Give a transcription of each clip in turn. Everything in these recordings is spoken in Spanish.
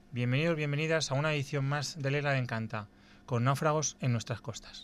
Bienvenidos, bienvenidas a una edición más de La Isla Encanta, con náufragos en nuestras costas.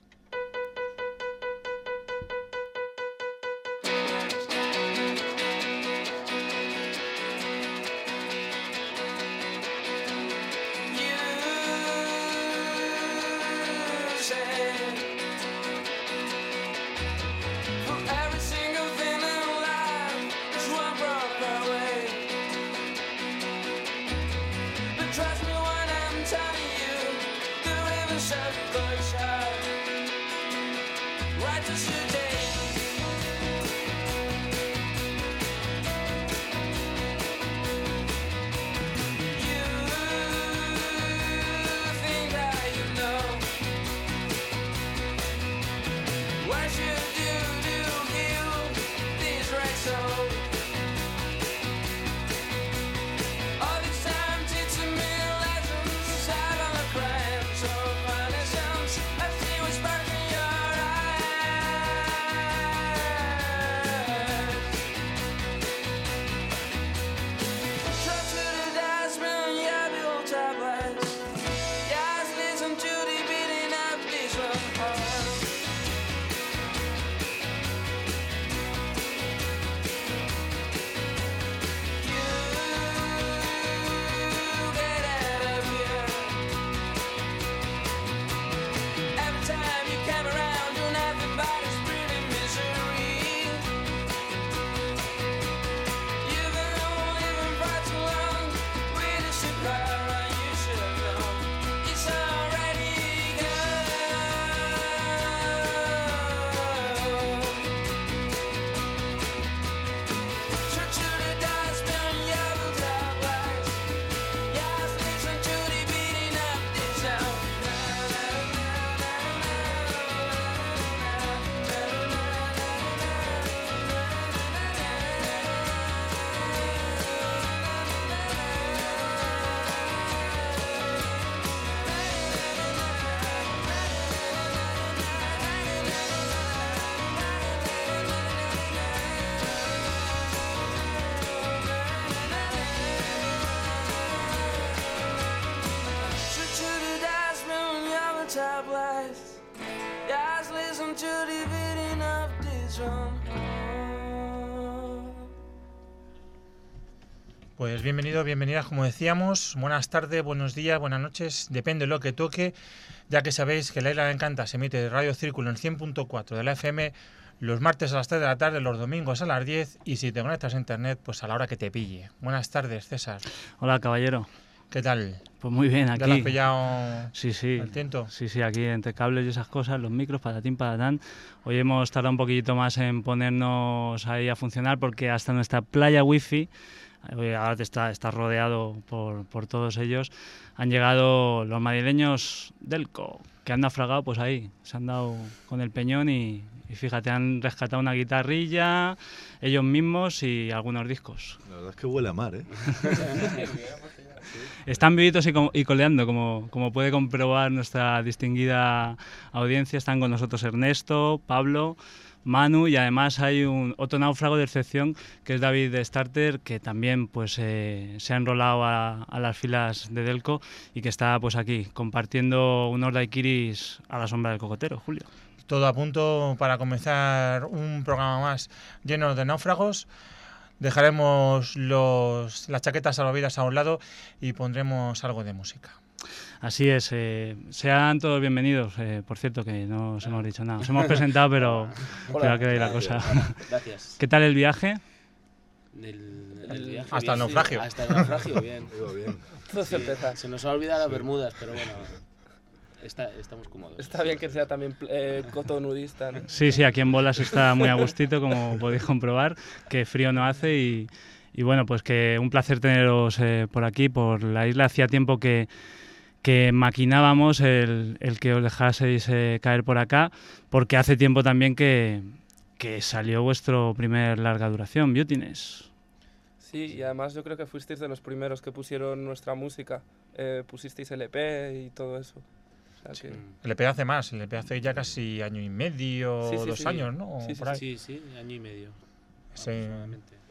Pues bienvenidos, bienvenidas, como decíamos, buenas tardes, buenos días, buenas noches, depende de lo que toque, ya que sabéis que La Isla Encanta se emite de Radio Círculo en 100.4 de la FM los martes a las 3 de la tarde, los domingos a las 10 y si te conectas a internet, pues a la hora que te pille. Buenas tardes, César. Hola, caballero. ¿Qué tal? Pues muy bien, aquí. ¿Ya lo has pillado sí, al tiento? Sí, aquí entre cables y esas cosas, los micros, patatín, patatán. Hoy hemos tardado un poquito más en ponernos ahí a funcionar porque hasta nuestra playa wifi, ahora está rodeado por todos ellos, han llegado los madrileños Delco, que han naufragado pues ahí, se han dado con el peñón y fíjate, han rescatado una guitarrilla, ellos mismos y algunos discos. La verdad es que huele a mar, ¿eh? Están vivitos y coleando, como puede comprobar nuestra distinguida audiencia. Están con nosotros Ernesto, Pablo, Manu y además hay otro náufrago de excepción que es David de Starter, que también pues se ha enrolado a las filas de Delco y que está pues aquí compartiendo unos daiquiris a la sombra del cocotero. Julio. Todo a punto para comenzar un programa más lleno de náufragos. Dejaremos las chaquetas salvavidas a un lado y pondremos algo de música. Así es, sean todos bienvenidos. Por cierto, que no os hemos dicho nada. Os hemos presentado, pero va a quedar ahí la cosa. Gracias. ¿Qué tal el viaje? El viaje hasta el naufragio. Hasta el naufragio, bien. Sí, se nos ha olvidado las Bermudas, pero bueno, estamos cómodos. Está bien que sea también cotonudista, ¿no? Sí, aquí en Bolas está muy a gustito, como podéis comprobar, que frío no hace y bueno, pues que un placer teneros por aquí, por la isla. Hacía tiempo que maquinábamos el que os dejaseis caer por acá, porque hace tiempo también que salió vuestro primer larga duración, Beautiness. Sí, y además yo creo que fuisteis de los primeros que pusieron nuestra música, pusisteis el EP y todo eso. O sea que... El EP hace más, el EP hace ya casi año y medio, Sí, 2 años, ¿no? Sí, por ahí. Sí, año y medio. Sí.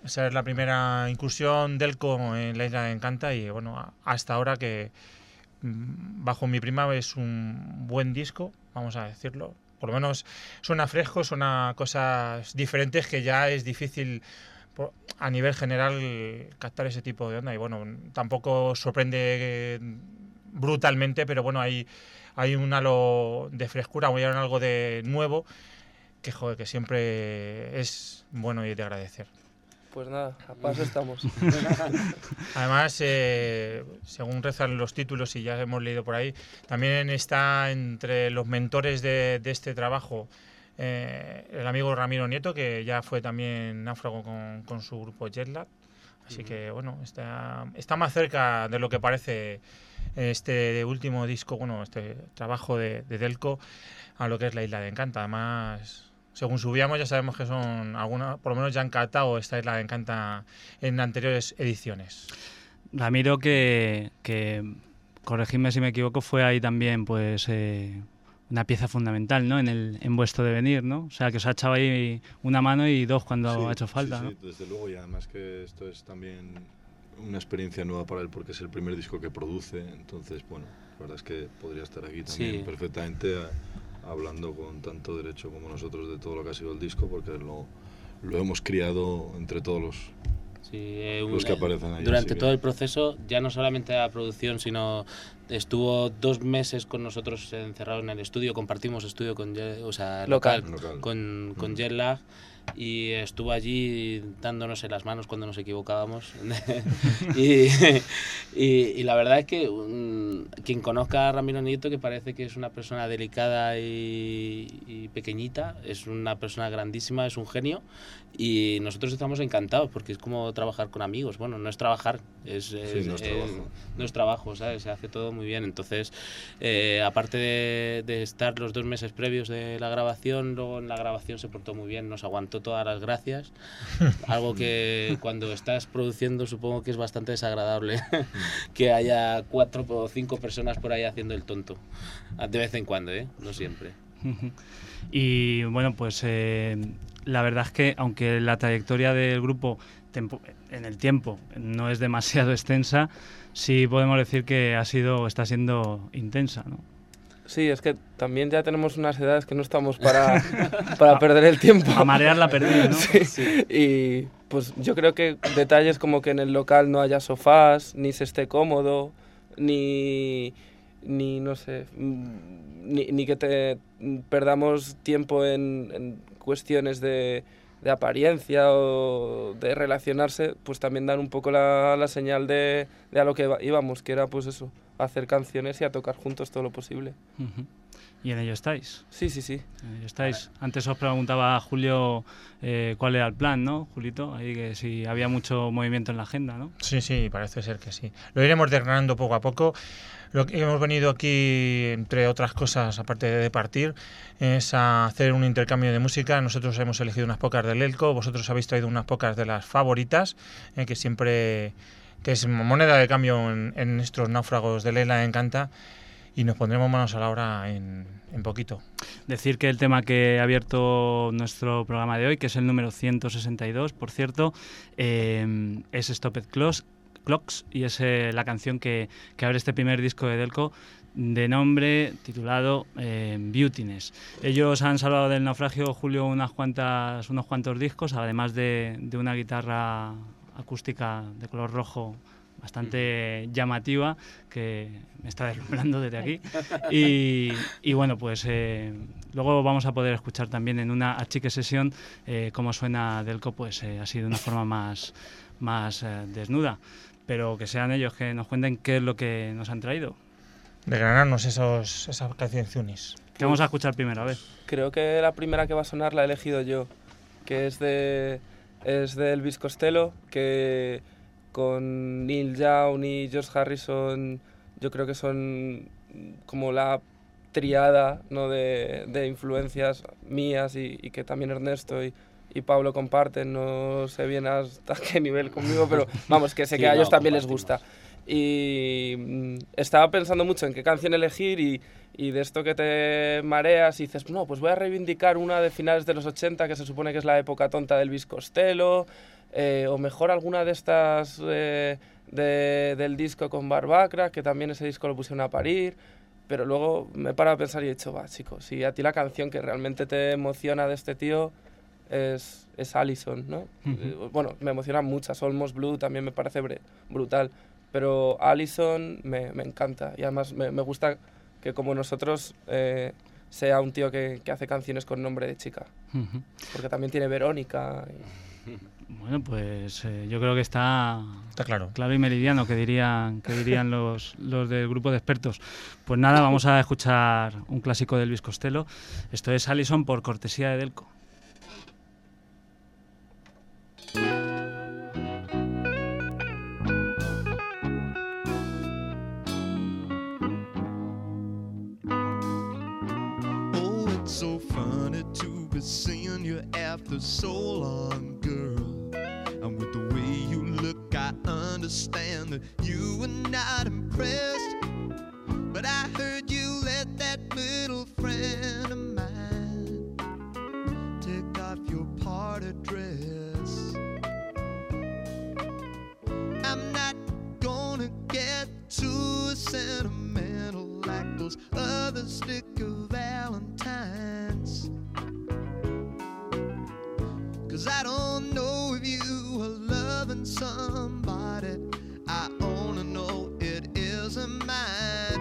esa es la primera incursión Delco en la Isla de Encanta y bueno, hasta ahora que bajo mi prima es un buen disco, vamos a decirlo. Por lo menos suena fresco, suena cosas diferentes que ya es difícil a nivel general captar ese tipo de onda y bueno, tampoco sorprende brutalmente, pero bueno, hay un halo de frescura, hay algo de nuevo que, joder, que siempre es bueno y de agradecer. Pues nada, a paso estamos. Además, según rezan los títulos y ya hemos leído por ahí, también está entre los mentores de este trabajo el amigo Ramiro Nieto, que ya fue también náufrago con su grupo Jetlag. Así que bueno, está más cerca de lo que parece este último disco, bueno, este trabajo de Delco a lo que es la Isla de Encanta. Además, según subíamos ya sabemos que son algunas, por lo menos ya han catado esta Isla de Encanta en anteriores ediciones. Ramiro, que corregidme si me equivoco, fue ahí también pues una pieza fundamental, ¿no? en vuestro devenir, ¿no? O sea, que os ha echado ahí una mano y dos cuando ha hecho falta, ¿no? Sí, desde luego, y además que esto es también una experiencia nueva para él porque es el primer disco que produce, entonces, bueno, la verdad es que podría estar aquí también perfectamente hablando con tanto derecho como nosotros de todo lo que ha sido el disco, porque lo hemos criado entre todos los que aparecen ahí. Durante todo el proceso, ya no solamente la producción, sino estuvo 2 meses con nosotros encerrado en el estudio, compartimos estudio con local. Con Jetlag, y estuvo allí dándonos en las manos cuando nos equivocábamos. y la verdad es que quien conozca a Ramiro Nieto, que parece que es una persona delicada y pequeñita, es una persona grandísima, es un genio, y nosotros estamos encantados porque es como trabajar con amigos. Bueno, no es trabajar, no es trabajo, ¿sabes? Se hace todo muy bien. Entonces, aparte de estar los 2 meses previos de la grabación, luego en la grabación se portó muy bien, nos aguantó todas las gracias, algo que cuando estás produciendo supongo que es bastante desagradable que haya 4 o 5 personas por ahí haciendo el tonto, de vez en cuando, no siempre. Y bueno, pues la verdad es que aunque la trayectoria del grupo en el tiempo no es demasiado extensa, sí podemos decir que está siendo intensa, ¿no? Sí, es que también ya tenemos unas edades que no estamos para perder el tiempo. A marear la perdida, ¿no? Sí. Y pues yo creo que detalles como que en el local no haya sofás, ni se esté cómodo, ni no sé, ni que perdamos tiempo en cuestiones de apariencia o de relacionarse, pues también dan un poco la señal de a lo que íbamos, que era pues eso, a hacer canciones y a tocar juntos todo lo posible. ¿Y en ello estáis? Sí. En ello estáis. Antes os preguntaba Julio cuál era el plan, ¿no, Julito? Ahí que si había mucho movimiento en la agenda, ¿no? Sí, parece ser que sí. Lo iremos desgranando poco a poco. Lo que hemos venido aquí, entre otras cosas, aparte de partir, es a hacer un intercambio de música. Nosotros hemos elegido unas pocas del Elco, vosotros habéis traído unas pocas de las favoritas, que siempre que es moneda de cambio en nuestros náufragos de la Isla de Encanta, y nos pondremos manos a la obra en poquito. Decir que el tema que ha abierto nuestro programa de hoy, que es el número 162, por cierto, es Stopped Clocks, y es la canción que abre este primer disco de Delco, de nombre titulado Beautiness. Ellos han salvado del naufragio, Julio, unos cuantos discos, además de una guitarra acústica de color rojo bastante llamativa, que me está deslumbrando desde aquí. Y bueno, pues luego vamos a poder escuchar también en una achique sesión cómo suena Delco, pues así de una forma más desnuda. Pero que sean ellos que nos cuenten qué es lo que nos han traído. Desgranarnos esas canciones. ¿Qué vamos a escuchar primero? A ver. Creo que la primera que va a sonar la he elegido yo, que es de Elvis Costello, que con Neil Young y George Harrison yo creo que son como la triada, ¿no?, de influencias mías y que también Ernesto y Pablo comparten, no sé bien hasta qué nivel conmigo, pero vamos, que sé que a ellos también les gusta. Y estaba pensando mucho en qué canción elegir y de esto que te mareas y dices, no, pues voy a reivindicar una de finales de los 80, que se supone que es la época tonta del Elvis Costello, o mejor alguna de estas del disco con Barbacra, que también ese disco lo pusieron a parir, pero luego me he parado a pensar y he dicho, va, chico, si a ti la canción que realmente te emociona de este tío es Allison, ¿no? Bueno, me emocionan muchas, Almost Blue también me parece brutal, pero Allison me encanta, y además me gusta que como nosotros sea un tío que hace canciones con nombre de chica, porque también tiene Verónica. Bueno, pues yo creo que está claro y meridiano, que dirían los del grupo de expertos. Pues nada, vamos a escuchar un clásico de Elvis Costello. Esto es Allison, por cortesía de Delco. So funny to be seeing you after so long, girl. And with the way you look, I understand that you were not impressed. But I heard you let that little friend of mine take off your party dress. I'm not gonna get too sentimental like those other sticker Valentines, 'cause I don't know if you are loving somebody. I only know it isn't mine.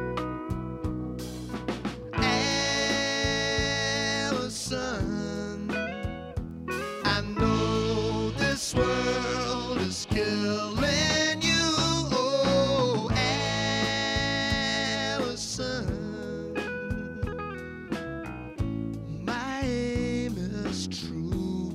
Allison, I know this world is killing you. Oh, Allison, my aim is true.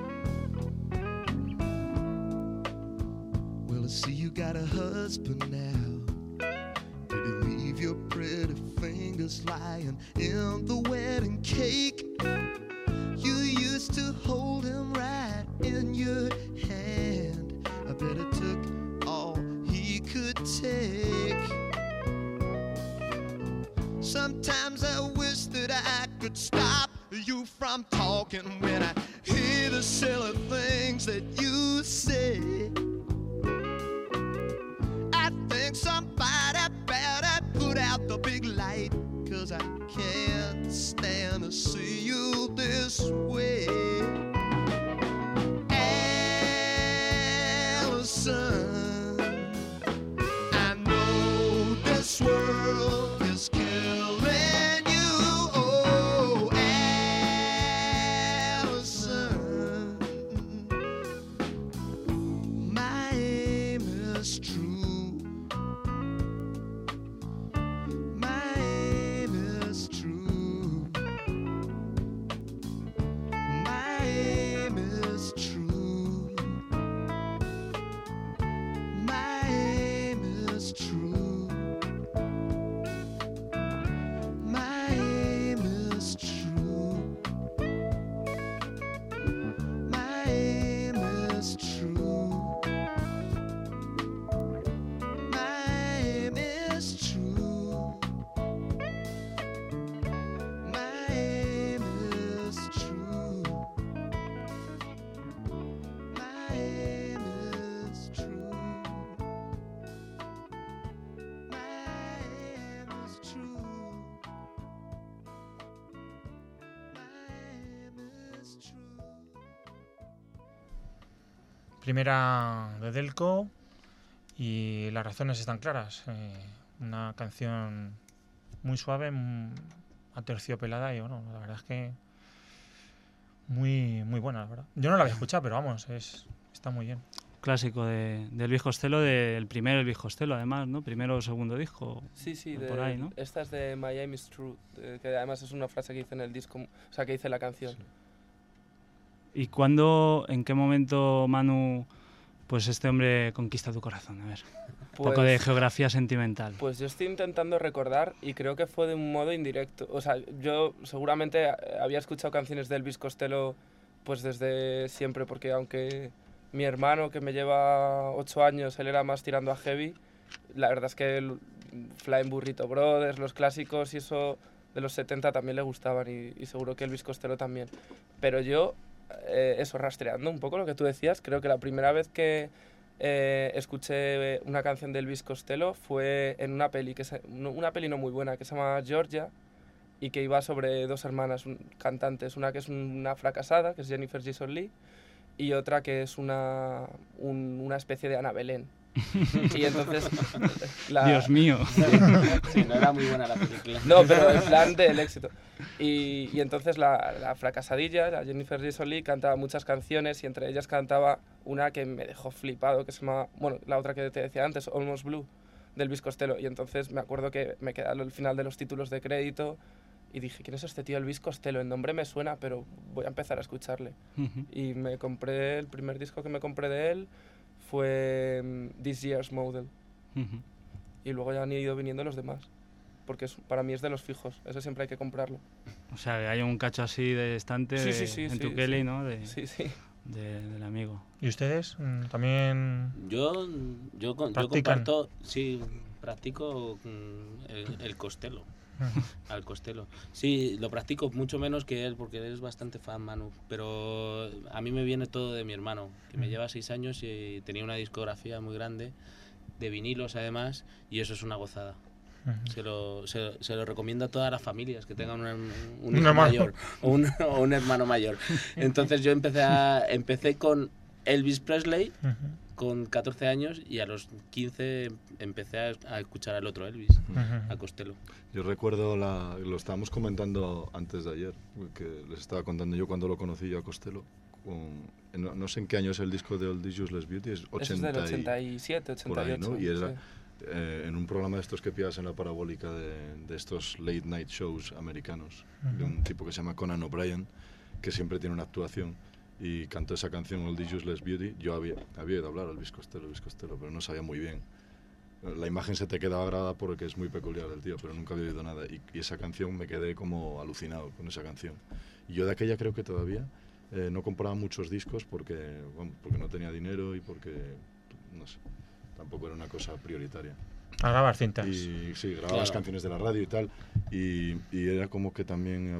Well, I see you got a husband now. Did he leave your pretty fingers lying in the wedding cake? You used to hold him right in your hand. I bet it took all he could take. Sometimes I wish that I could stop you from talking when I hear the silly things that you say. I think somebody better put out the big light, 'cause I can't stand to see you this way. Allison, I know this world is killing you. Oh, Allison, my aim is true. My aim is true. My aim is true. My aim is true. My aim is true. My aim is true. My aim is true. My aim is true. My aim is true. My aim is true. My aim is true. Primera de Delco, y las razones están claras. Una canción muy suave, aterciopelada, y bueno, la verdad es que muy buena, la verdad. Yo no la había escuchado, pero vamos, está muy bien. Clásico de Elvis Costello, del primer Elvis Costello, además, ¿no? Primero o segundo disco. Sí, por ahí, ¿no? Esta es de My Aim is True, que además es una frase que dice en el disco, o sea, que dice la canción. Sí. ¿Y cuándo, en qué momento, Manu, pues este hombre conquista tu corazón? A ver, un poco de geografía sentimental. Pues yo estoy intentando recordar y creo que fue de un modo indirecto. O sea, yo seguramente había escuchado canciones de Elvis Costello pues desde siempre, porque aunque mi hermano, que me lleva 8 años, él era más tirando a heavy, la verdad es que Flying Burrito Brothers, los clásicos y eso de los 70 también le gustaban, y seguro que Elvis Costello también. Pero yo eso, rastreando un poco lo que tú decías. Creo que la primera vez que escuché una canción de Elvis Costello fue en una peli, una peli no muy buena, que se llama Georgia, y que iba sobre dos hermanas cantantes, una que es una fracasada, que es Jennifer Jason Leigh, y otra que es una especie de Ana Belén. Y entonces Dios mío. Sí, no era muy buena la película. No, pero en plan del éxito. Y entonces la fracasadilla, la Jennifer Jason Leigh, cantaba muchas canciones y entre ellas cantaba una que me dejó flipado, que se llama, bueno, la otra que te decía antes, Almost Blue, del Elvis Costello. Y entonces me acuerdo que me quedé al final de los títulos de crédito y dije, ¿quién es este tío Elvis Costello? El nombre me suena, pero voy a empezar a escucharle. Y me compré, el primer disco que me compré de él fue This Year's Model. Y luego ya han ido viniendo los demás, porque para mí es de los fijos, ese siempre hay que comprarlo. O sea, hay un cacho así de estante en tu Kelly, ¿no? Sí. Del amigo. ¿Y ustedes también? Yo comparto, sí, practico el Costello. Al Costello. Sí, lo practico mucho menos que él porque él es bastante fan, Manu, pero a mí me viene todo de mi hermano, que me lleva 6 años y tenía una discografía muy grande de vinilos además, y eso es una gozada. Se lo recomiendo a todas las familias que tengan un hijo mayor o un hermano mayor. Entonces yo empecé con Elvis Presley con 14 años y a los 15 empecé a escuchar al otro Elvis, a Costello. Yo recuerdo, lo estábamos comentando antes de ayer, que les estaba contando yo cuando lo conocí yo a Costello. No sé en qué año es el disco de All This Useless Beauty, es 80 es del 87, 88. Por ahí, ¿no? Y era, sí. En un programa de estos que pillas en la parabólica de estos late night shows americanos, de un tipo que se llama Conan O'Brien, que siempre tiene una actuación, y cantó esa canción All This Useless Beauty. Yo había oído hablar al Elvis Costello, pero no sabía muy bien. La imagen se te queda grabada porque es muy peculiar el tío, pero nunca había oído nada. Y esa canción me quedé como alucinado con esa canción. Y yo de aquella creo que todavía no compraba muchos discos porque no tenía dinero y porque, no sé, tampoco era una cosa prioritaria. A grabar cintas. Y sí, grababa las canciones de la radio y tal. Y era como que también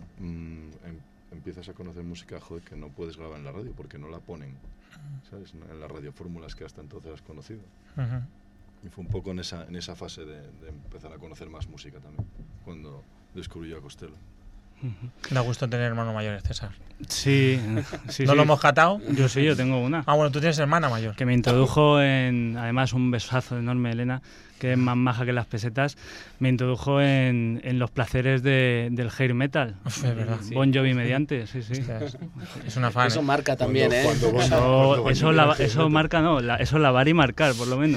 empiezas a conocer música, joder, que no puedes grabar en la radio porque no la ponen, ¿sabes? En las radiofórmulas que hasta entonces has conocido. Y fue un poco en esa fase de empezar a conocer más música también, cuando descubrí yo a Costello. Da gusto tener hermano mayores, César. Sí. ¿No lo hemos catado? Yo tengo una. Ah, bueno, tú tienes hermana mayor. Que me introdujo además un besazo enorme, Elena, que es más maja que las pesetas, me introdujo en los placeres del hair metal. Uf, es verdad. Bon Jovi mediante, sí. Es una fan. Eso marca también, Eso marca, no, eso lavar y marcar, por lo menos.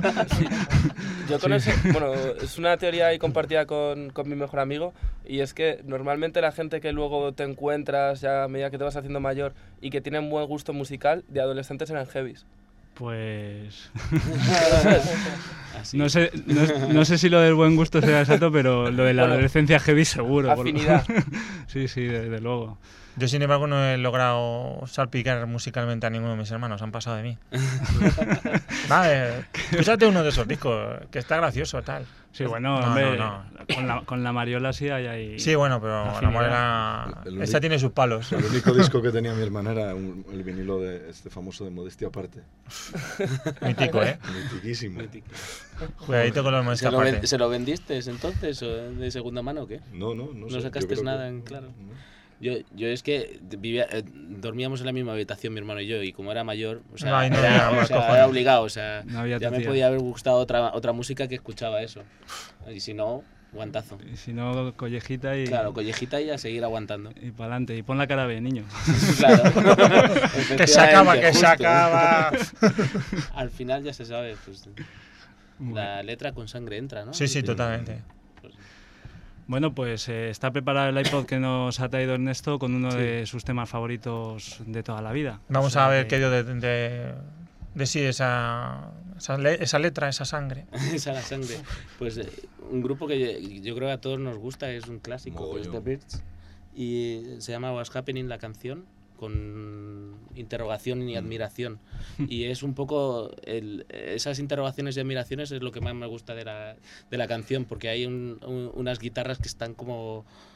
Yo con eso, bueno, es una teoría ahí compartida con mi mejor amigo, y es que normalmente la gente que luego te encuentras ya a medida que te vas haciendo mayor y que tienen buen gusto musical, de adolescentes eran heavies. Pues no sé si lo del buen gusto será exacto, pero lo de la adolescencia heavy seguro. Afinidad. Sí, desde luego. Yo, sin embargo, no he logrado salpicar musicalmente a ninguno de mis hermanos, han pasado de mí. Vale, escúchate uno de esos discos, que está gracioso, tal. Sí, bueno, hombre, con la Mariola sí hay ahí. Sí, bueno, pero la Mariola, esta tiene sus palos. El único disco que tenía mi hermana era el vinilo de este famoso de Modestia Aparte. Mítico, ¿eh? Mitiquísimo. Cuidadito con los Modestia Aparte. ¿Se lo vendiste entonces de segunda mano o qué? No ¿No sacaste nada en claro? No. Yo es que dormíamos en la misma habitación, mi hermano y yo, y como era mayor, era obligado, ya me podía haber gustado otra música que escuchaba eso. Y si no, guantazo. Y si no, collejita y... Claro, collejita y a seguir aguantando. Y para adelante, y pon la cara B, niño. Claro. que se acaba. Al final ya se sabe, pues la letra con sangre entra, ¿no? Sí, totalmente. Bueno, pues está preparado el iPod que nos ha traído Ernesto con uno de sus temas favoritos de toda la vida. Vamos a ver qué dio de sí esa letra, esa sangre. Esa sangre. Pues un grupo que yo creo que a todos nos gusta, es un clásico, es The Byrds, y se llama What's Happening la canción, con interrogación y admiración. Y es un poco esas interrogaciones y admiraciones es lo que más me gusta de la canción, porque hay unas guitarras que están como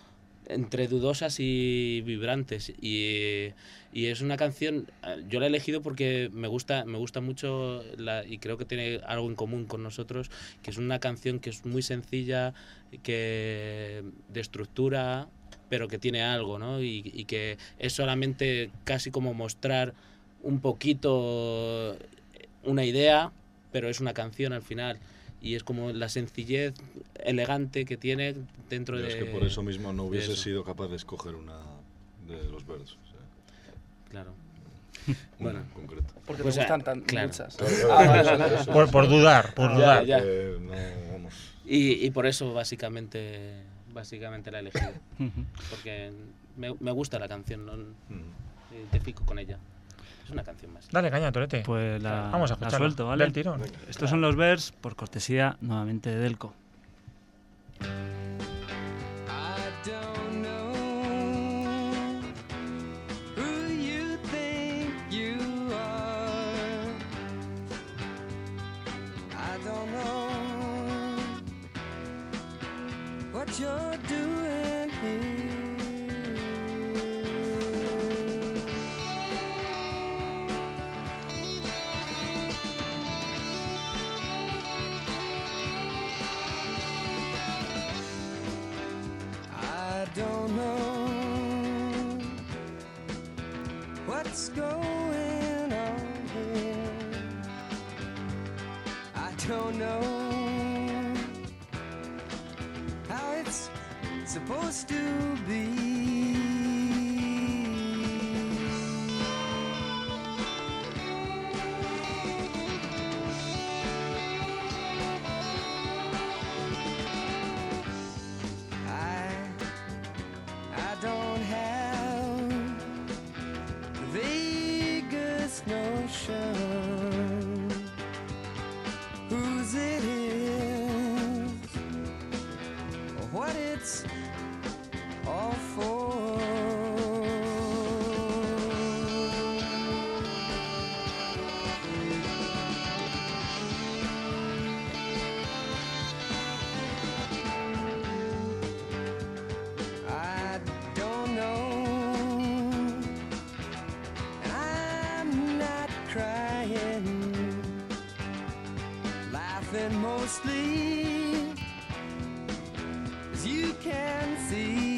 entre dudosas y vibrantes, y es una canción, yo la he elegido porque me gusta mucho y creo que tiene algo en común con nosotros, que es una canción que es muy sencilla, de estructura, pero que tiene algo, ¿no? Y que es solamente casi como mostrar un poquito una idea, pero es una canción al final. Y es como la sencillez elegante que tiene dentro de... Es que por eso mismo no hubiese sido capaz de escoger una de los Byrds. O sea, claro. Una en concreto. Porque Pues, te gustan claro. muchas. Por dudar, por dudar. Ya. No, vamos. Y por eso básicamente la he elegido. Porque me gusta la canción, ¿no? Me identifico con ella. Es una canción más. Dale caña, Torete. Pues Vamos a la escucharla. suelto, ¿vale? Del tirón. Estos son los Byrds, por cortesía nuevamente de Delco. You're doing here. I don't know what's going on here. I don't know how it's supposed to be. I don't have the vaguest notion whose it is or what it's all for. I don't know, and I'm not crying, laughing mostly, as you can see.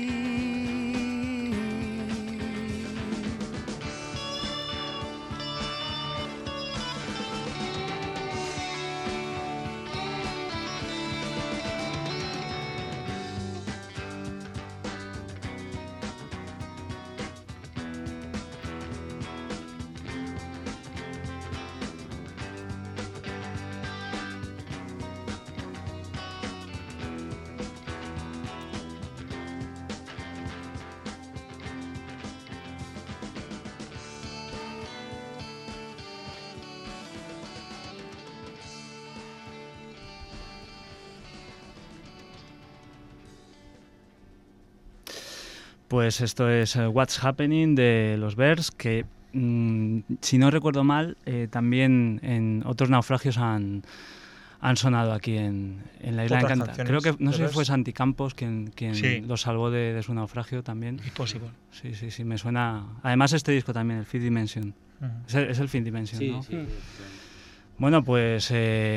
Pues esto es What's Happening de los Byrds, que si no recuerdo mal, también en otros naufragios han sonado aquí en La Isla Otras Encanta. canciones Creo que, no de sé si Byrds. fue Santi Campos quien Sí. lo salvó de su naufragio también. Impossible. Sí, me suena. Además este disco también, el Fifth Dimension. Es el Fifth Dimension, Sí, ¿no? sí. Bueno, pues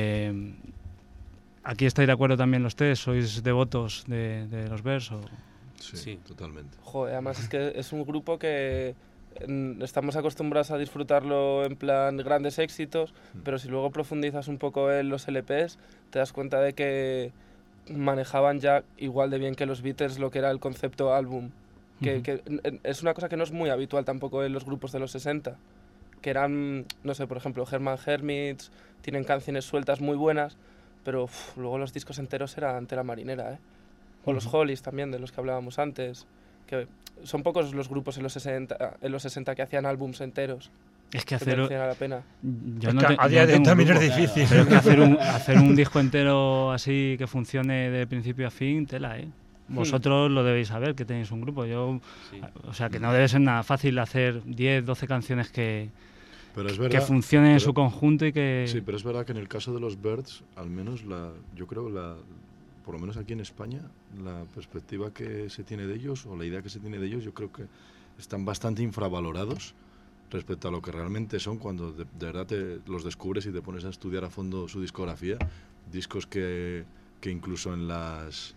aquí estáis de acuerdo también los tres, ¿sois devotos de los Byrds? Sí, Sí. totalmente. Joder, además es que es un grupo que estamos acostumbrados a disfrutarlo en plan grandes éxitos, pero si luego profundizas un poco en los LPs, te das cuenta de que manejaban ya igual de bien que los Beatles lo que era el concepto álbum. Que es una cosa que no es muy habitual tampoco en los grupos de los 60, que eran, no sé, por ejemplo, Herman Hermits, tienen canciones sueltas muy buenas, pero luego los discos enteros eran tela marinera, ¿eh? O los Hollies también, de los que hablábamos antes, que son pocos los grupos en los 60 que hacían álbums enteros. Es que Que hacer... merecían la pena. Yo Es no que te- a yo día no de hoy tengo un también es grupo, difícil. pero es que hacer un disco entero así que funcione de principio a fin, tela, ¿eh? Vosotros lo debéis saber, que tenéis un grupo. Yo, Sí. o sea, que no debe ser nada fácil hacer 10, 12 canciones que Pero es verdad, funcionen en pero- su conjunto y que... Sí, pero es verdad que en el caso de los Byrds, al menos yo creo por lo menos aquí en España, la perspectiva que se tiene de ellos, o la idea que se tiene de ellos, yo creo que están bastante infravalorados respecto a lo que realmente son cuando de verdad los descubres y te pones a estudiar a fondo su discografía. Discos que incluso en las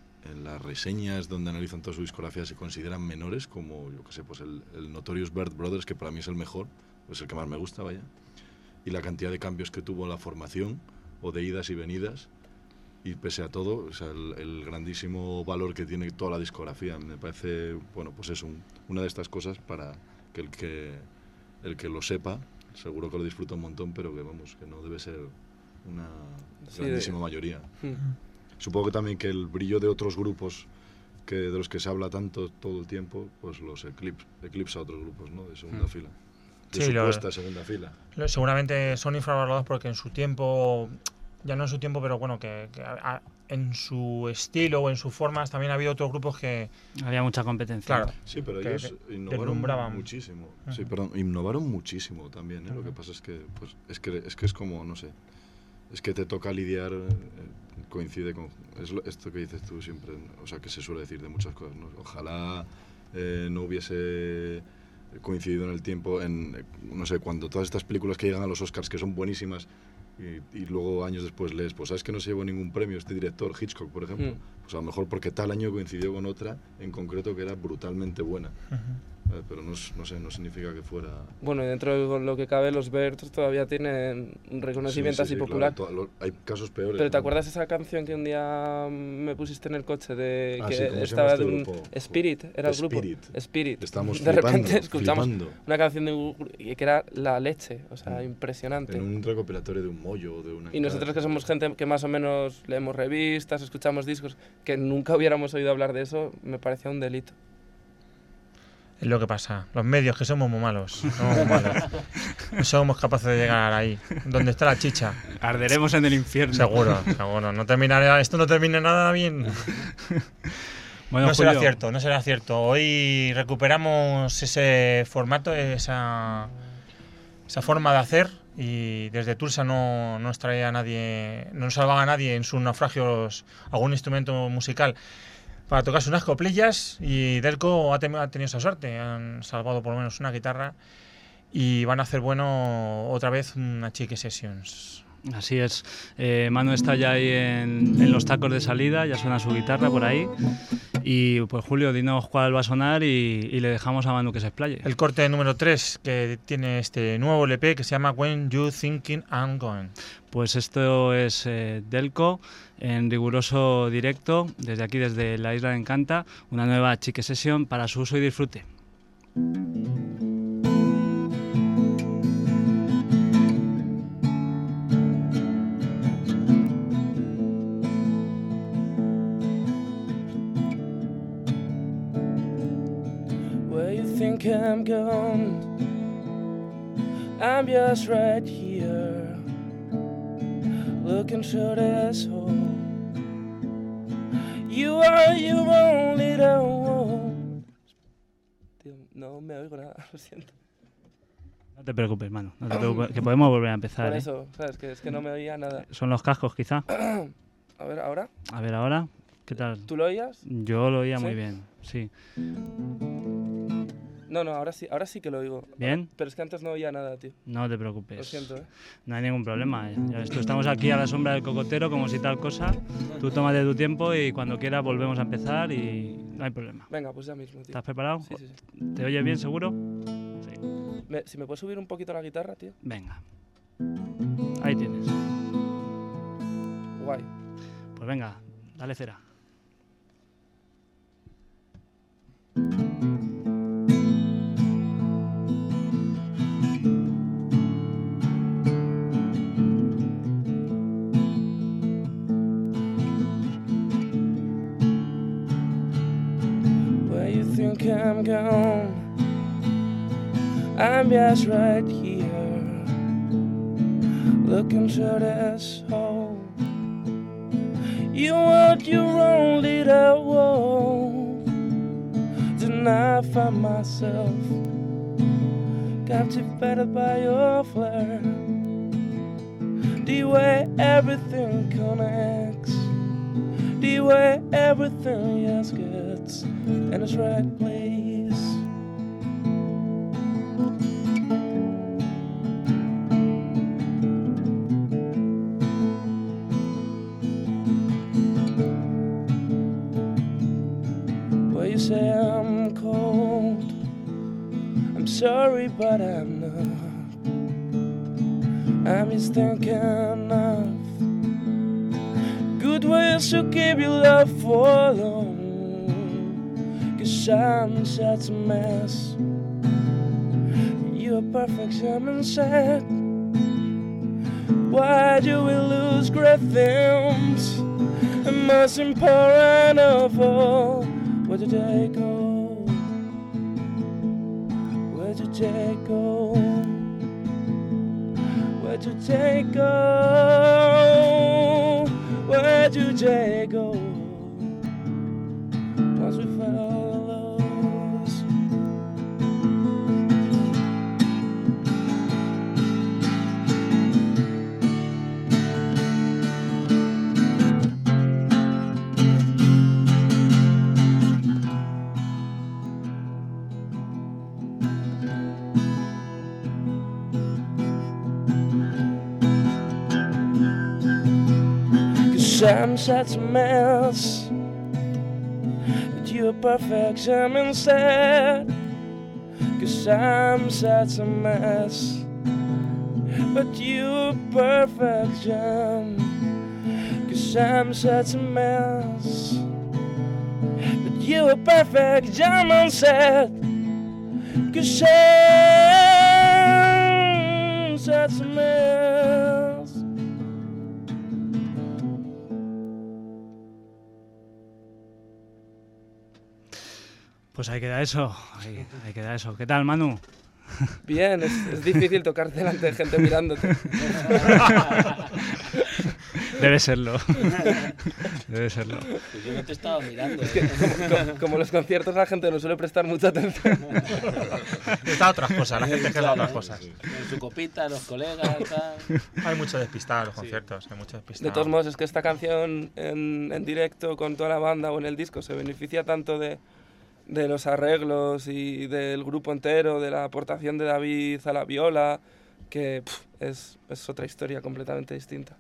reseñas donde analizan toda su discografía se consideran menores, como, yo que sé, pues el Notorious Bad Brothers, que para mí es el mejor, pues el que más me gusta, vaya. Y la cantidad de cambios que tuvo la formación, o de idas y venidas, y pese a todo, o sea, el grandísimo valor que tiene toda la discografía. Me parece, bueno, pues es una de estas cosas para que el que lo sepa, seguro que lo disfruta un montón, pero que vamos, que no debe ser una grandísima mayoría. Supongo que también que el brillo de otros grupos de los que se habla tanto todo el tiempo, pues los eclipsa a otros grupos, ¿no? De segunda fila. De supuesta segunda fila. Seguramente son infravalorados porque en su tiempo, ya no en su tiempo, pero bueno, que en su estilo o en sus formas también ha habido otros grupos que... Había mucha competencia. Claro. Sí, pero ellos innovaron muchísimo. Sí, perdón, innovaron muchísimo también, ¿eh? Lo que pasa es que, pues, es que es como, no sé, es que te toca lidiar, coincide con... Es esto que dices tú siempre, o sea, que se suele decir de muchas cosas, ¿no? Ojalá no hubiese coincidido en el tiempo, no sé, cuando todas estas películas que llegan a los Oscars, que son buenísimas, y luego años después lees, pues sabes que no se llevó ningún premio este director, Hitchcock, por ejemplo, pues a lo mejor porque tal año coincidió con otra en concreto que era brutalmente buena. Pero no sé, no significa que fuera... Bueno, y dentro de lo que cabe, los Birds todavía tienen un reconocimiento así popular. Claro, hay casos peores. Pero ¿te ¿no? acuerdas de esa canción que un día me pusiste en el coche de que sí, ¿cómo estaba se de llama un este grupo? Spirit, era el grupo? Spirit. Estamos de repente flipando, escuchamos flipando. una canción que era la leche, o sea, impresionante. En un recopilatorio de un mollo, de una... Y nosotros que somos gente que más o menos leemos revistas, escuchamos discos, que nunca hubiéramos oído hablar de eso, me parecía un delito. Es lo que pasa. Los medios, que somos muy malos. No somos capaces de llegar ahí. Donde está la chicha. Arderemos en el infierno. Seguro. Esto no termina nada bien. Bueno, no Julio, será cierto. Hoy recuperamos ese formato, esa forma de hacer. Y desde Tulsa no nos traía nadie, no nos salvaba nadie en sus naufragios algún instrumento musical para tocarse unas coplillas, y Delco ha tenido esa suerte, han salvado por lo menos una guitarra y van a hacer otra vez una Chique Sessions. Así es, Manu está ya ahí en los tacos de salida, ya suena su guitarra por ahí, y pues Julio, dinos cuál va a sonar y le dejamos a Manu que se explaye. El corte número 3 que tiene este nuevo LP que se llama When You Thinking I'm Going. Pues esto es Delco en riguroso directo, desde aquí, desde la Isla de Encanta, una nueva Chique Session para su uso y disfrute. Where you think I'm gone, I'm just right here, looking through this hole. You are your own little world. Tío, no me oigo nada, lo siento. No te preocupes, Manu, no te preocupes, que podemos volver a empezar. Por eso, ¿sabes? Que es que no me oía nada. Son los cascos, quizá. A ver, ¿ahora? A ver, ahora, ¿qué tal? ¿Tú lo oías? Yo lo oía ¿Sí? muy bien, sí. No, ahora sí que lo oigo. ¿Bien? Pero es que antes no oía nada, tío. No te preocupes. Lo siento, ¿eh? No hay ningún problema. Estamos aquí a la sombra del cocotero, como si tal cosa. Tú tómate tu tiempo y cuando quieras volvemos a empezar y no hay problema. Venga, pues ya mismo, tío. ¿Estás preparado? Sí. ¿Te oyes bien, seguro? Sí. Si me puedes subir un poquito la guitarra, tío. Venga. Ahí tienes. Guay. Pues venga, dale cera. Where you think I'm gone, I'm just right here, looking through this hole. You want your own little world. Then I find myself captivated by your flair, the way everything connects, see where everything else gets in its right place. Well, you say I'm cold, I'm sorry, but I'm not. I'm just thinking of good ways to keep your love for long. 'Cause I'm such a mess. You're a perfect German set. Why do we lose great things? And most important of all, where did they go? Where did they go? Where did they go? Where did they go? Once we fell lost. I'm such a mess, but you're a perfect German set. 'Cause I'm such a mess, but you're a perfect German. 'Cause I'm such a mess, but you're a perfect German set. 'Cause I'm such a mess. Pues ahí queda eso, ahí queda eso. ¿Qué tal, Manu? Bien, es difícil tocarte delante de gente mirándote. Debe serlo. Debe serlo. Pues yo no te estaba mirando. Como los conciertos la gente no suele prestar mucha atención. Está a otras cosas, la gente queda a otras cosas. Con su copita, los colegas, tal. Hay mucho despistado en los conciertos, hay mucho despistado. De todos modos, es que esta canción en directo con toda la banda o en el disco se beneficia tanto de los arreglos y del grupo entero, de la aportación de David a la viola, que es otra historia completamente distinta.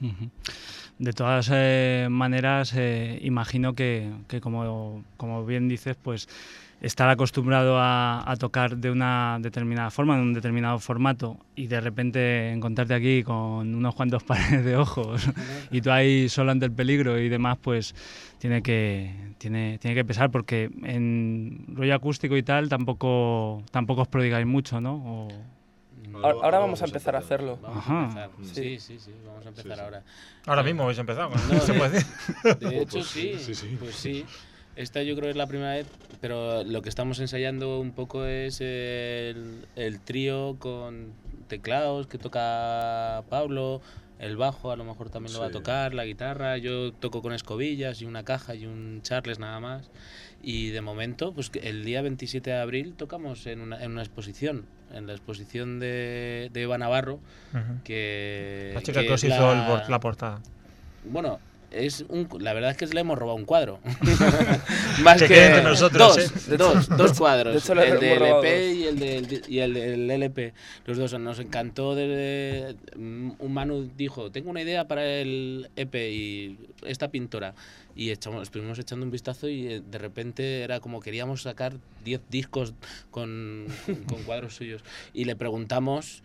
De todas maneras, imagino que como bien dices, pues estar acostumbrado a tocar de una determinada forma, en un determinado formato, y de repente encontrarte aquí con unos cuantos pares de ojos y tú ahí solo ante el peligro y demás, pues tiene que pesar, porque en rollo acústico y tal tampoco os prodigáis mucho, ¿no? Ahora vamos a empezar a hacerlo. Vamos a empezar. Sí, vamos a empezar ahora. Ahora mismo habéis empezado, ¿no? No, ¿Se puede decir? De hecho, sí. Pues sí. Esta yo creo que es la primera vez, pero lo que estamos ensayando un poco es el trío con teclados que toca Pablo, el bajo a lo mejor también lo va a tocar, la guitarra, yo toco con escobillas y una caja y un charles nada más. Y de momento, pues el día 27 de abril tocamos en una exposición, en la exposición de Eva Navarro, que... La chica que os hizo la portada. Bueno... la verdad es que le hemos robado un cuadro. Más que que entre nosotros, dos cuadros. De hecho, el del EP y el del LP. Los dos. Nos encantó. Un Manu dijo, tengo una idea para el EP y esta pintora. Y estuvimos echando un vistazo y de repente era como queríamos sacar 10 discos con cuadros suyos. Y le preguntamos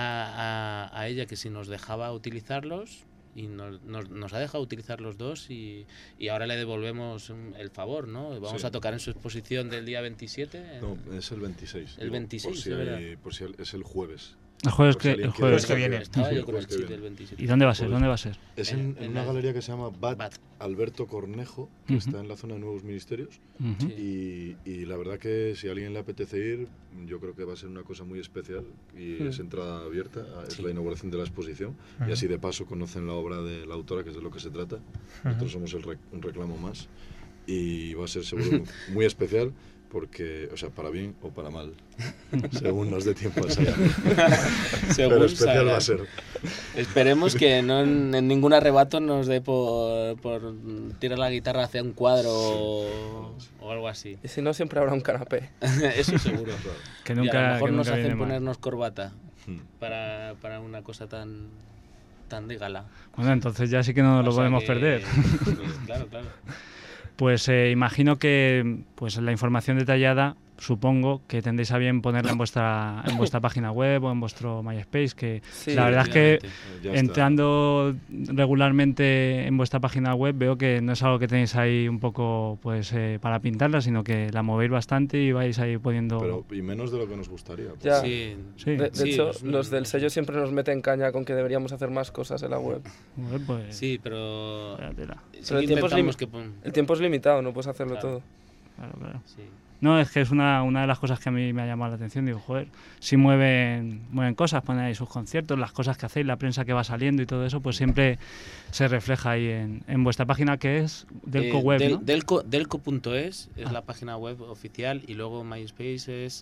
a ella que si nos dejaba utilizarlos. Y nos ha dejado utilizar los dos y ahora le devolvemos el favor, ¿no? Vamos a tocar en su exposición del día 27. No, es el 26. El 26, por si es el jueves. El jueves que viene. Estaba yo con el chip del 27. ¿Y dónde va a ser? ¿Dónde va a ser? Es en una galería que se llama Bat Alberto Cornejo, que está en la zona de Nuevos Ministerios. Y la verdad que si a alguien le apetece ir, yo creo que va a ser una cosa muy especial. Y es entrada abierta, es la inauguración de la exposición. Y así de paso conocen la obra de la autora, que es de lo que se trata. Nosotros somos un reclamo más. Y va a ser seguro muy especial. porque, o sea, para bien o para mal, según nos dé tiempo a ensayar. Según Pero especial salga. va a ser. Esperemos que no en ningún arrebato nos dé por tirar la guitarra hacia un cuadro o algo así. Y si no, siempre habrá un canapé. Eso seguro. Que Y nunca, a lo mejor que nos nunca hacen viene mal. ponernos corbata Hmm. para una cosa tan de gala. Bueno, entonces ya sí que no lo O sea podemos que- perder. Claro, claro. Pues imagino que pues la información detallada, supongo que tendréis a bien ponerla en vuestra página web o en vuestro MySpace, que Sí, la verdad es que efectivamente. Ya está. entrando regularmente en vuestra página web veo que no es algo que tenéis ahí un poco pues para pintarla, sino que la movéis bastante y vais ahí poniendo... Pero, y menos de lo que nos gustaría. Ya. Sí, Sí. De Sí, hecho, es- los del sello siempre nos meten caña con que deberíamos hacer más cosas en la web. Joder, pues, sí, pero vaya tela. sí Pero que el tiempo es intentamos que El tiempo es limitado, no puedes hacerlo Claro. todo. Claro, claro. sí. No, es que es una de las cosas que a mí me ha llamado la atención. Digo, joder, si mueven cosas, ponen ahí sus conciertos, las cosas que hacéis, la prensa que va saliendo y todo eso, pues siempre se refleja ahí en vuestra página, que es Delco Web, ¿no? Delco.es es la página web oficial, y luego MySpace es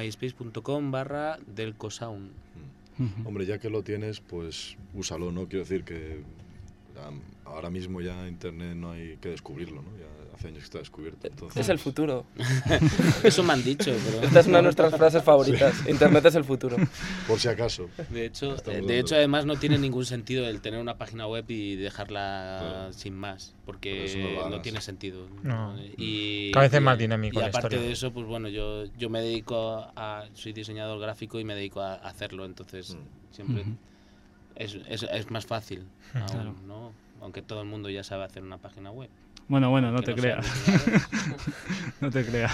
myspace.com/delcosound. Ujú. Hombre, ya que lo tienes, pues úsalo, ¿no? Quiero decir que ahora mismo ya Internet no hay que descubrirlo, ¿no? Ya hace años que está descubierto. Entonces, Es el futuro. Eso me han dicho, pero Esta es una de nuestras frases favoritas. Internet es el futuro. por si acaso. de hecho, Estamos de hecho dando- además no tiene ningún sentido el tener una página web y dejarla Claro. sin más, Por eso no porque lo no hagas. tiene sentido. No. Y, Cada vez es y- más dinámico Y la aparte historia. de eso, pues bueno, yo me dedico soy diseñador gráfico y me dedico a hacerlo, entonces siempre Ujú. es más fácil, aún, Claro. ¿no? Aunque todo el mundo ya sabe hacer una página web. Bueno, no aunque te sean creas, diseñadores. no te creas.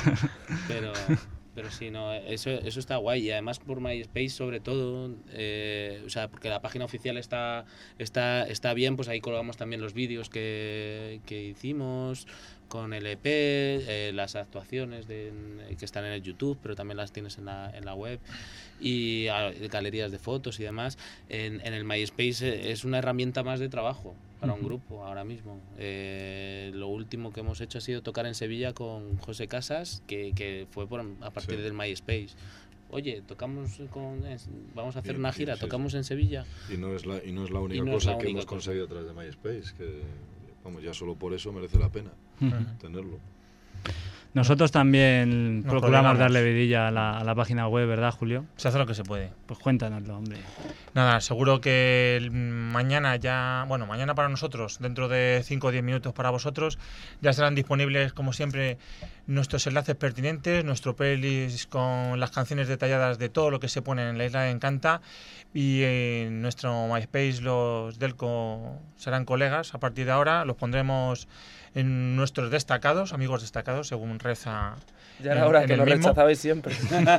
Pero sí, no, eso está guay. Y además por MySpace sobre todo, o sea, porque la página oficial está bien, pues ahí colgamos también los vídeos que hicimos con el EP, las actuaciones que están en el YouTube, pero también las tienes en la web, y galerías de fotos y demás. En el MySpace es una herramienta más de trabajo para un grupo ahora mismo. Lo último que hemos hecho ha sido tocar en Sevilla con José Casas, que fue a partir Sí. del MySpace. Oye, vamos a hacer Y- una gira, sí, tocamos en Sevilla. Y no es la única no es cosa la que única hemos cosa. conseguido a través de MySpace, que vamos, ya solo por eso merece la pena tenerlo. Nosotros también Nos procuramos colgamos. darle vidilla a la página web, ¿verdad, Julio? Se hace lo que se puede. Pues cuéntanoslo, hombre. Nada, seguro que mañana mañana para nosotros, dentro de 5 o 10 minutos para vosotros, ya estarán disponibles, como siempre, nuestros enlaces pertinentes, nuestro playlist con las canciones detalladas de todo lo que se pone en La Isla Encanta, y en nuestro MySpace los Delco serán colegas a partir de ahora, los pondremos en nuestros destacados, amigos destacados, según reza. Ya era hora en que el nos mismo. rechazabais siempre.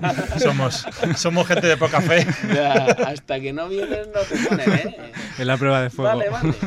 Somos gente de poca fe. Ya, hasta que no vienes no te ponen, ¿eh? Es la prueba de fuego. Vale, vale.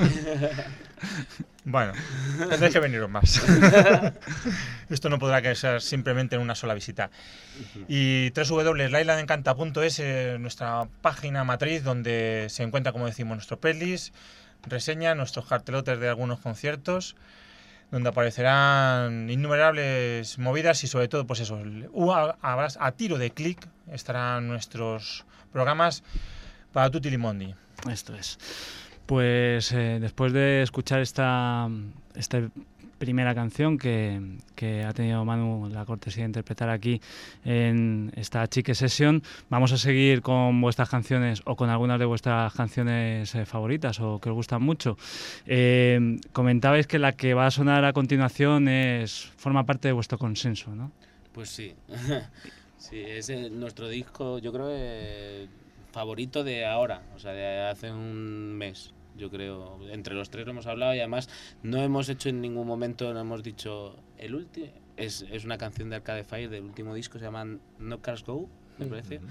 Bueno, tendréis que veniros más. Esto no podrá que ser simplemente en una sola visita. Y www.lailadencanta.es, nuestra página matriz, donde se encuentra, como decimos, nuestro playlist, reseña, nuestros cartelotes de algunos conciertos, donde aparecerán innumerables movidas y sobre todo, pues eso, a tiro de clic estarán nuestros programas para tutti limondi. Esto es. Pues después de escuchar esta primera canción que ha tenido Manu la cortesía de interpretar aquí en esta Chique Session, vamos a seguir con vuestras canciones o con algunas de vuestras canciones favoritas o que os gustan mucho. Comentabais que la que va a sonar a continuación forma parte de vuestro consenso, ¿no? Pues sí. Sí, es nuestro disco, yo creo, favorito de ahora, o sea, de hace un mes. Yo creo, entre los tres lo hemos hablado, y además no hemos hecho en ningún momento, no hemos dicho el último. Es una canción de Arcade Fire del último disco, se llama No Cars Go, me parece.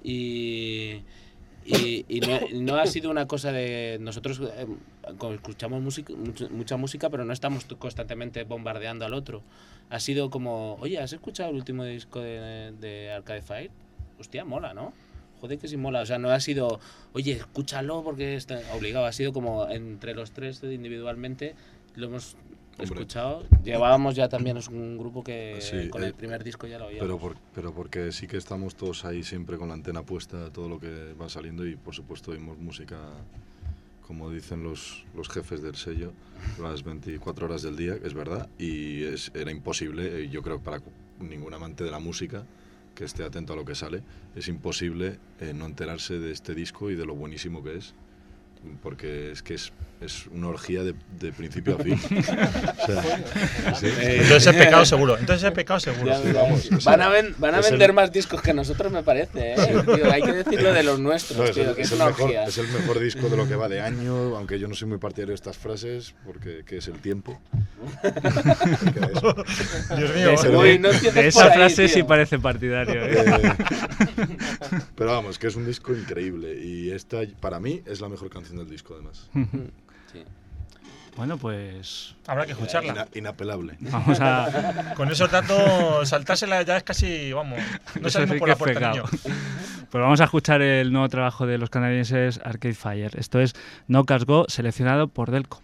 Y no ha sido una cosa de nosotros escuchamos mucha música, pero no estamos constantemente bombardeando al otro. Ha sido como, oye, ¿has escuchado el último disco de Arcade Fire? Hostia, mola, ¿no? Joder, que sí mola. O sea, no ha sido, oye, escúchalo porque está obligado. Ha sido como entre los tres individualmente lo hemos escuchado. Llevábamos ya también, es un grupo que Sí, con el primer disco ya lo oíamos. Pero porque sí que estamos todos ahí siempre con la antena puesta a todo lo que va saliendo y por supuesto oímos música, como dicen los jefes del sello, las 24 horas del día, es verdad, y era imposible, yo creo que para ningún amante de la música que esté atento a lo que sale, es imposible no enterarse de este disco y de lo buenísimo que es, porque es que es una orgía de principio a fin. O sea, sí. Entonces es pecado seguro. Van a vender más discos que nosotros, me parece, ¿eh? Tío, hay que decirlo de los nuestros, No, tío, que es una orgía. Es el mejor disco de lo que va de año, aunque yo no soy muy partidario de estas frases, porque ¿qué es el tiempo? Dios mío. De esa frase sí parece partidario. Pero vamos, que es un disco increíble y esta para mí es la mejor canción del disco además. Sí. Bueno, pues habrá que escucharla. Inapelable. Vamos a... Con esos datos, saltársela ya es casi, vamos, no salimos por la puerta, niño. Pues vamos a escuchar el nuevo trabajo de los canadienses Arcade Fire. Esto es Knock Us Go, seleccionado por Delco.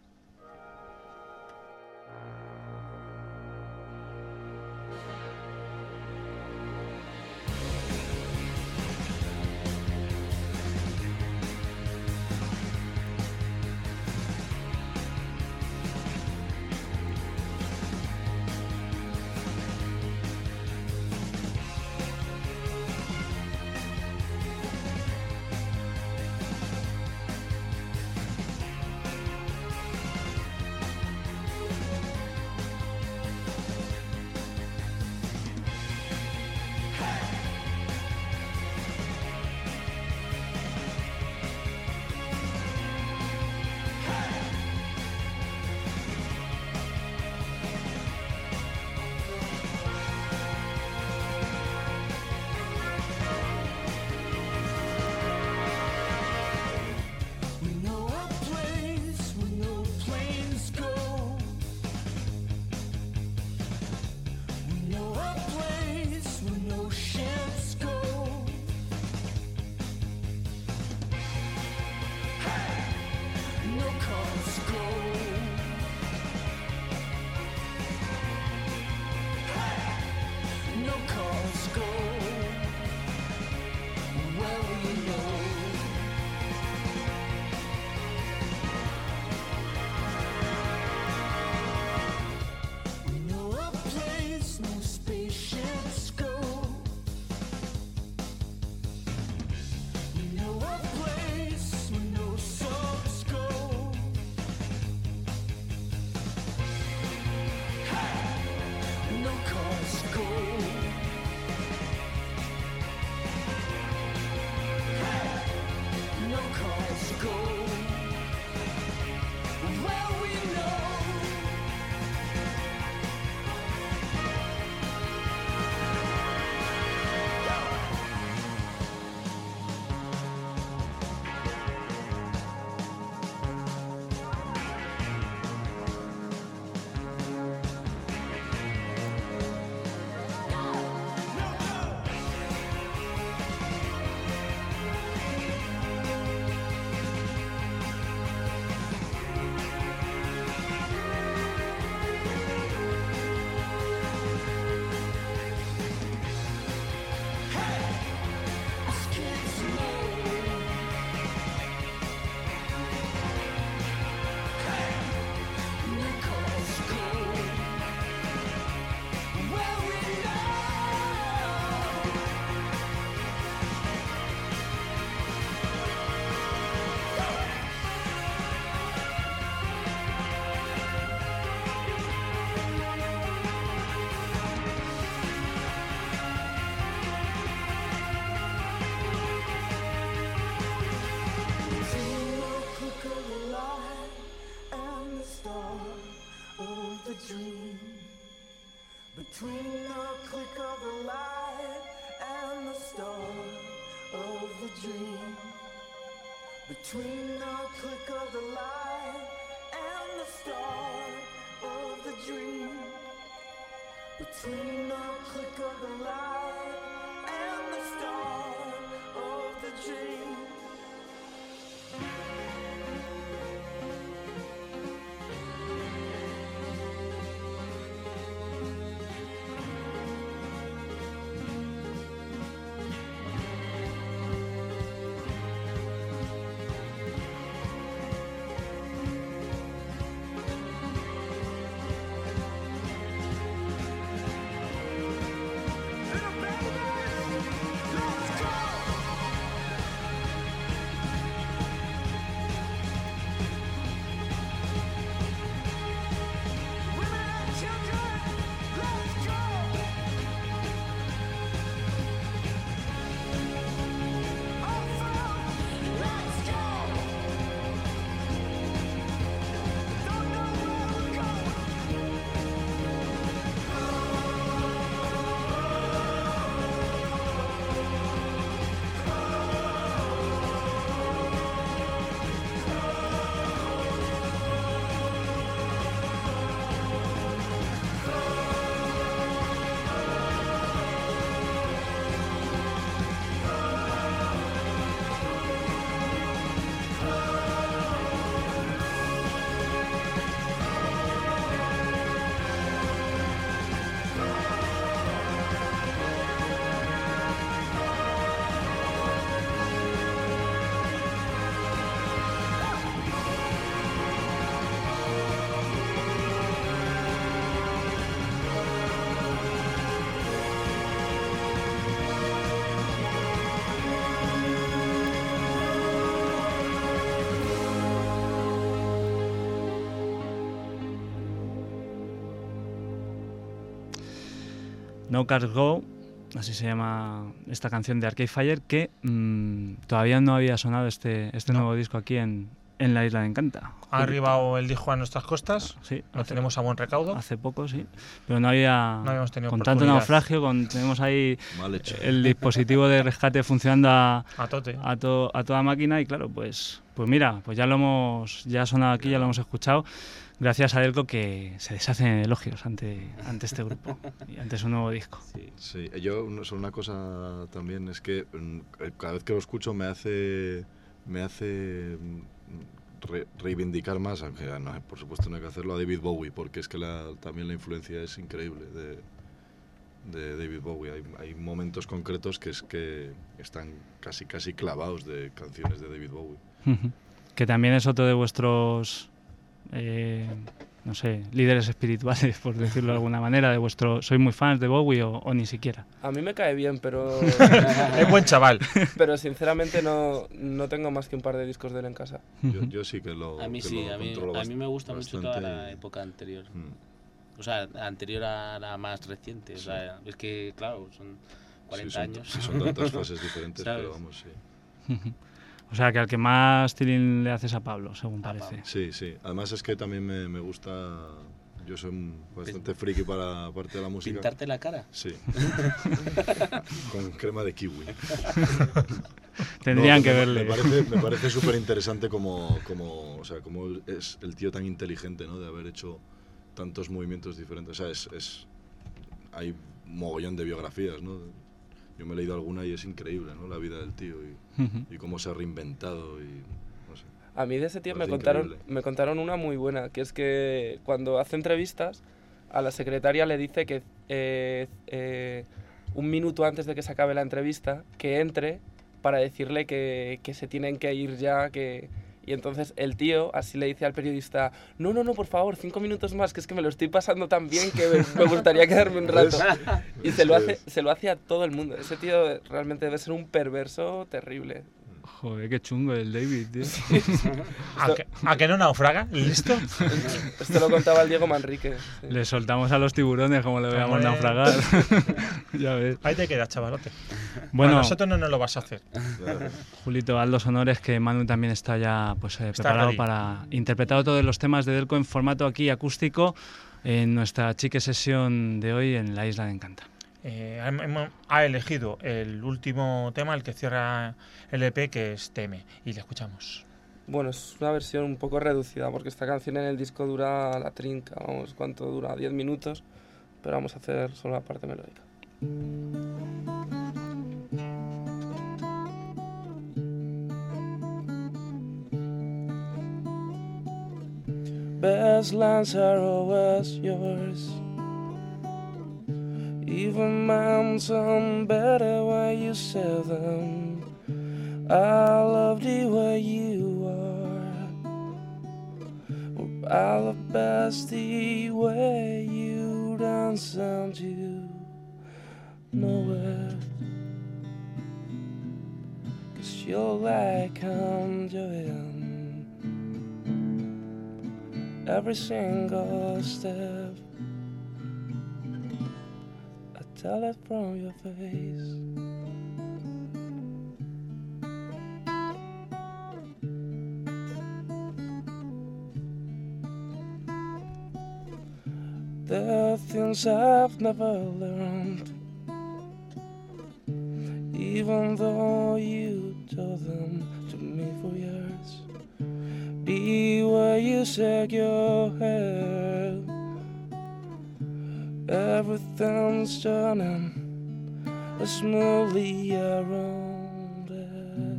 Between the click of the light and the start of the dream. Between the click of the light and the start of the dream. Between the click of the light and the start of the dream. No Cars Go, así se llama esta canción de Arcade Fire, que todavía no había sonado este nuevo disco aquí en la Isla de Encanta. Ha arribado el disco a nuestras costas, Sí, lo tenemos a buen recaudo. hace poco, sí, pero no habíamos tenido con tanto oportunidad. naufragio, tenemos ahí Mal hecho. el dispositivo de rescate funcionando A tote. a toda máquina y claro, pues mira, pues ya ha sonado aquí, ya lo hemos escuchado. Gracias a Delco, que se deshacen elogios ante este grupo y ante su nuevo disco. Sí, yo solo una cosa también es que cada vez que lo escucho me hace reivindicar más, aunque no, por supuesto no hay que hacerlo, a David Bowie, porque es que también la influencia es increíble de David Bowie. Hay momentos concretos que están casi clavados de canciones de David Bowie. Que también es otro de vuestros no sé, líderes espirituales, por decirlo de alguna manera, ¿sois muy fans de Bowie o ni siquiera? A mí me cae bien, pero Es buen chaval. pero sinceramente no tengo más que un par de discos de él en casa. Yo sí que lo A mí que sí, lo a mí controlo me gusta mucho toda bastante la y- época anterior. O sea, anterior a la más reciente. O sea, es que, claro, son 40 sí, años. Sí, son tantas fases diferentes, ¿Sabes? pero vamos, sí. O sea, que al que más tilín le haces a Pablo, según A parece. Sí, sí. Además es que también me gusta... Yo soy bastante friki para parte de la música. ¿Pintarte la cara? Sí. Con crema de kiwi. Tendrían No, que me- verle. Me parece súper interesante como es el tío tan inteligente, ¿no? De haber hecho tantos movimientos diferentes. O sea, hay un mogollón de biografías, ¿no? Yo me he leído alguna y es increíble, ¿no? La vida del tío y cómo se ha reinventado y no sé. A mí de ese tío me Parece increíble. contaron una muy buena, que es que cuando hace entrevistas, a la secretaria le dice que un minuto antes de que se acabe la entrevista, que entre para decirle que se tienen que ir ya, y entonces el tío así le dice al periodista, no, por favor, 5 minutos más, que es que me lo estoy pasando tan bien que me gustaría quedarme un rato. Y se lo hace a todo el mundo. Ese tío realmente debe ser un perverso terrible. Joder, qué chungo el David, tío. ¿A que no naufraga? ¿Listo? Esto lo contaba el Diego Manrique. Sí. Le soltamos a los tiburones como le veamos Hombre. naufragar. Ya ves. Ahí te quedas, chavalote. Bueno, A nosotros no nos lo vas a hacer. Julito, haz los honores, que Manu también está ya preparado ready. para interpretar todos los temas de Delco en formato aquí acústico en nuestra chique sesión de hoy en la Isla de Encanta. Ha elegido el último tema, el que cierra el EP, que es Teme, y le escuchamos. Bueno, es una versión un poco reducida porque esta canción en el disco dura la trinca, vamos, ¿cuánto dura? 10 minutos, pero vamos a hacer solo la parte melódica. Best lines are always yours. Even mine sound better when you say them. I love the way you are. I love best the way you dance and you know it. 'Cause you're like I'm doing every single step. I tell it from your face. There are things I've never learned, even though you told them to me for years. The way you shake your head, everything's turning smoothly around it.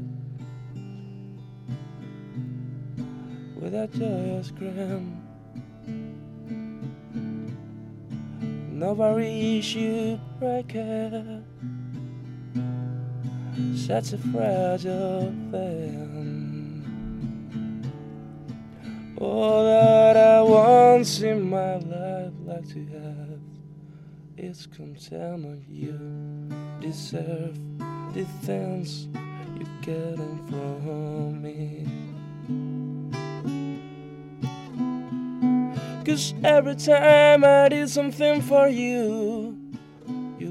With that joyous grin, nobody should break it. Such a fragile thing. All that I want in my life, like to have, is contentment. You deserve the things you're getting from me. 'Cause every time I did something for you, you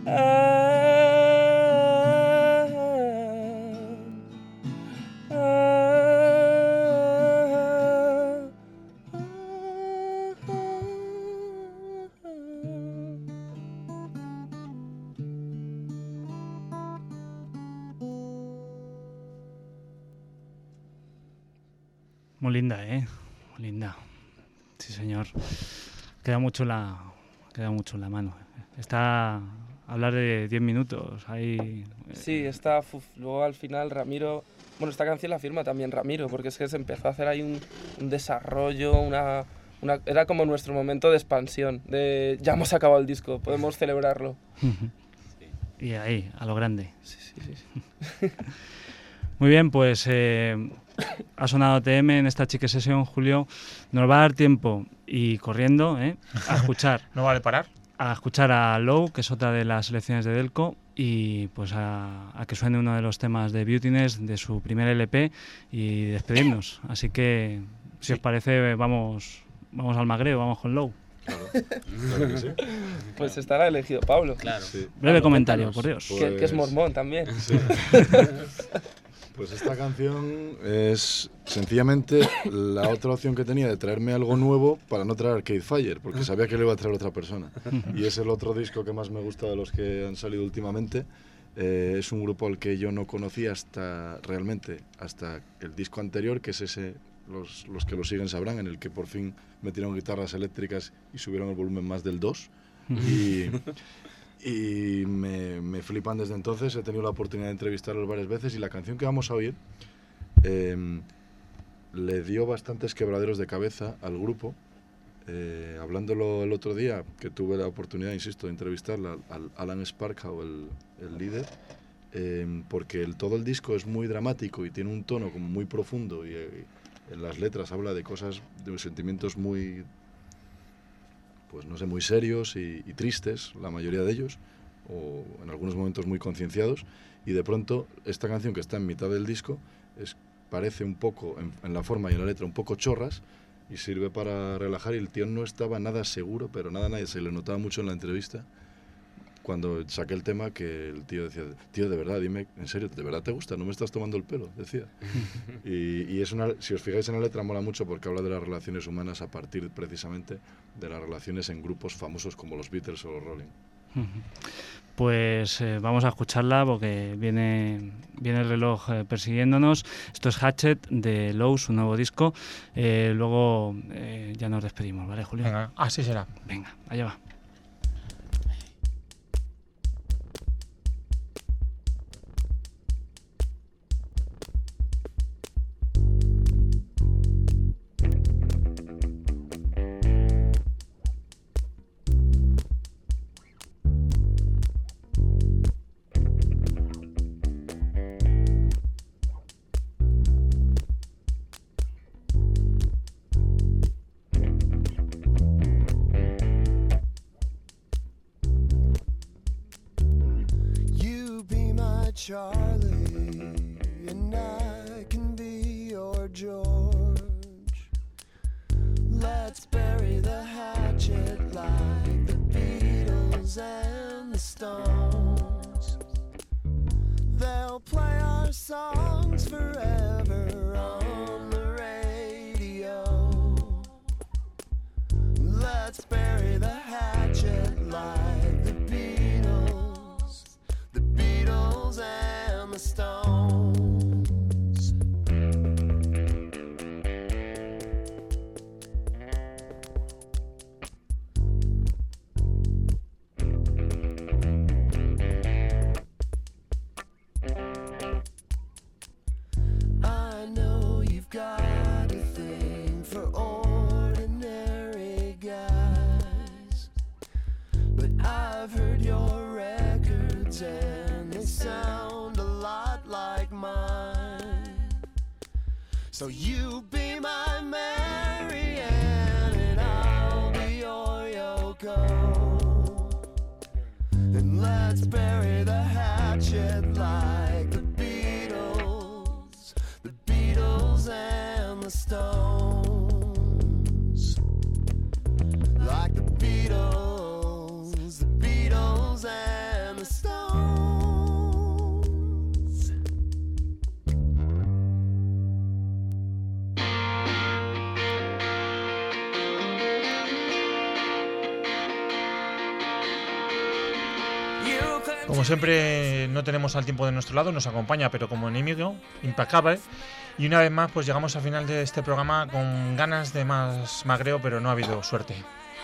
Muy linda, ¿eh? Muy linda. Sí, señor. Queda mucho en la mano. Está a hablar de 10 minutos. Ahí. Sí, luego al final Ramiro... Bueno, esta canción la firma también Ramiro, porque es que se empezó a hacer ahí un desarrollo, era como nuestro momento de expansión, de ya hemos acabado el disco, podemos celebrarlo. Y ahí, a lo grande. Sí. Muy bien, pues ha sonado TM en esta Chique Session, Julio. Nos va a dar tiempo, y corriendo, a escuchar. ¿No vale parar? A escuchar a Low, que es otra de las selecciones de Delco, y pues a que suene uno de los temas de Beautiness de su primer LP y despedirnos. Así que, si os parece, vamos al magreo, vamos con Low. Claro que sí. Pues estará elegido Pablo. Claro. Sí. Breve comentario, por Dios. Pues- Que es mormón también. Sí. Pues esta canción es sencillamente la otra opción que tenía de traerme algo nuevo para no traer Arcade Fire, porque sabía que le iba a traer otra persona. Y es el otro disco que más me gusta de los que han salido últimamente. Es un grupo al que yo no conocía hasta el disco anterior, que es ese, los que lo siguen sabrán, en el que por fin metieron guitarras eléctricas y subieron el volumen más del 2. Y me flipan desde entonces. He tenido la oportunidad de entrevistarlos varias veces y la canción que vamos a oír le dio bastantes quebraderos de cabeza al grupo. Hablándolo el otro día, que tuve la oportunidad, insisto, de entrevistarla, al Alan Sparkhow, el líder, porque todo el disco es muy dramático y tiene un tono como muy profundo y en las letras habla de cosas, de sentimientos muy... pues no sé, muy serios y tristes, la mayoría de ellos, o en algunos momentos muy concienciados, y de pronto esta canción que está en mitad del disco parece un poco, en la forma y en la letra, un poco chorras, y sirve para relajar, y el tío no estaba nada seguro, pero nada, se le notaba mucho en la entrevista, cuando saqué el tema, que el tío decía, tío, de verdad, dime, en serio, ¿de verdad te gusta? ¿No me estás tomando el pelo? Decía. Y es si os fijáis en la letra, mola mucho porque habla de las relaciones humanas a partir precisamente de las relaciones en grupos famosos como los Beatles o los Rolling. Pues vamos a escucharla porque viene el reloj persiguiéndonos. Esto es Hatchet de Low, su nuevo disco. Luego ya nos despedimos, ¿vale, Julio? Venga, así será. Venga, allá va. Charlie, and I can be your George. Let's bury the hatchet like the Beatles and the Stones. They'll play our songs forever on the radio. Let's bury the hatchet like the Beatles and the Stones. I know you've got a thing for ordinary guys, but I've heard your records and they sound a lot like mine. So you be my Marianne and I'll be your Yoko, and let's bury the hatchet like the Beatles and the Stones. Like the Beatles and Como siempre, no tenemos al tiempo de nuestro lado, nos acompaña, pero como enemigo implacable. Y una vez más, pues llegamos al final de este programa con ganas de más magreo, pero no ha habido suerte.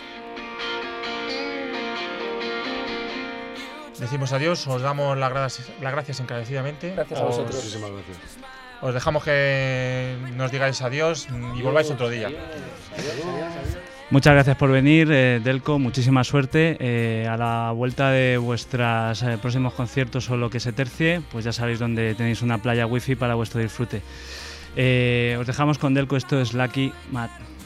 Decimos adiós, os damos las gracias encarecidamente. Gracias a vosotros. Muchísimas gracias. Os dejamos que nos digáis adiós y volváis otro día. Muchas gracias por venir, Delco, muchísima suerte. A la vuelta de vuestros próximos conciertos o lo que se tercie, pues ya sabéis dónde tenéis una playa wifi para vuestro disfrute. Os dejamos con Delco, esto es Lucky Matt.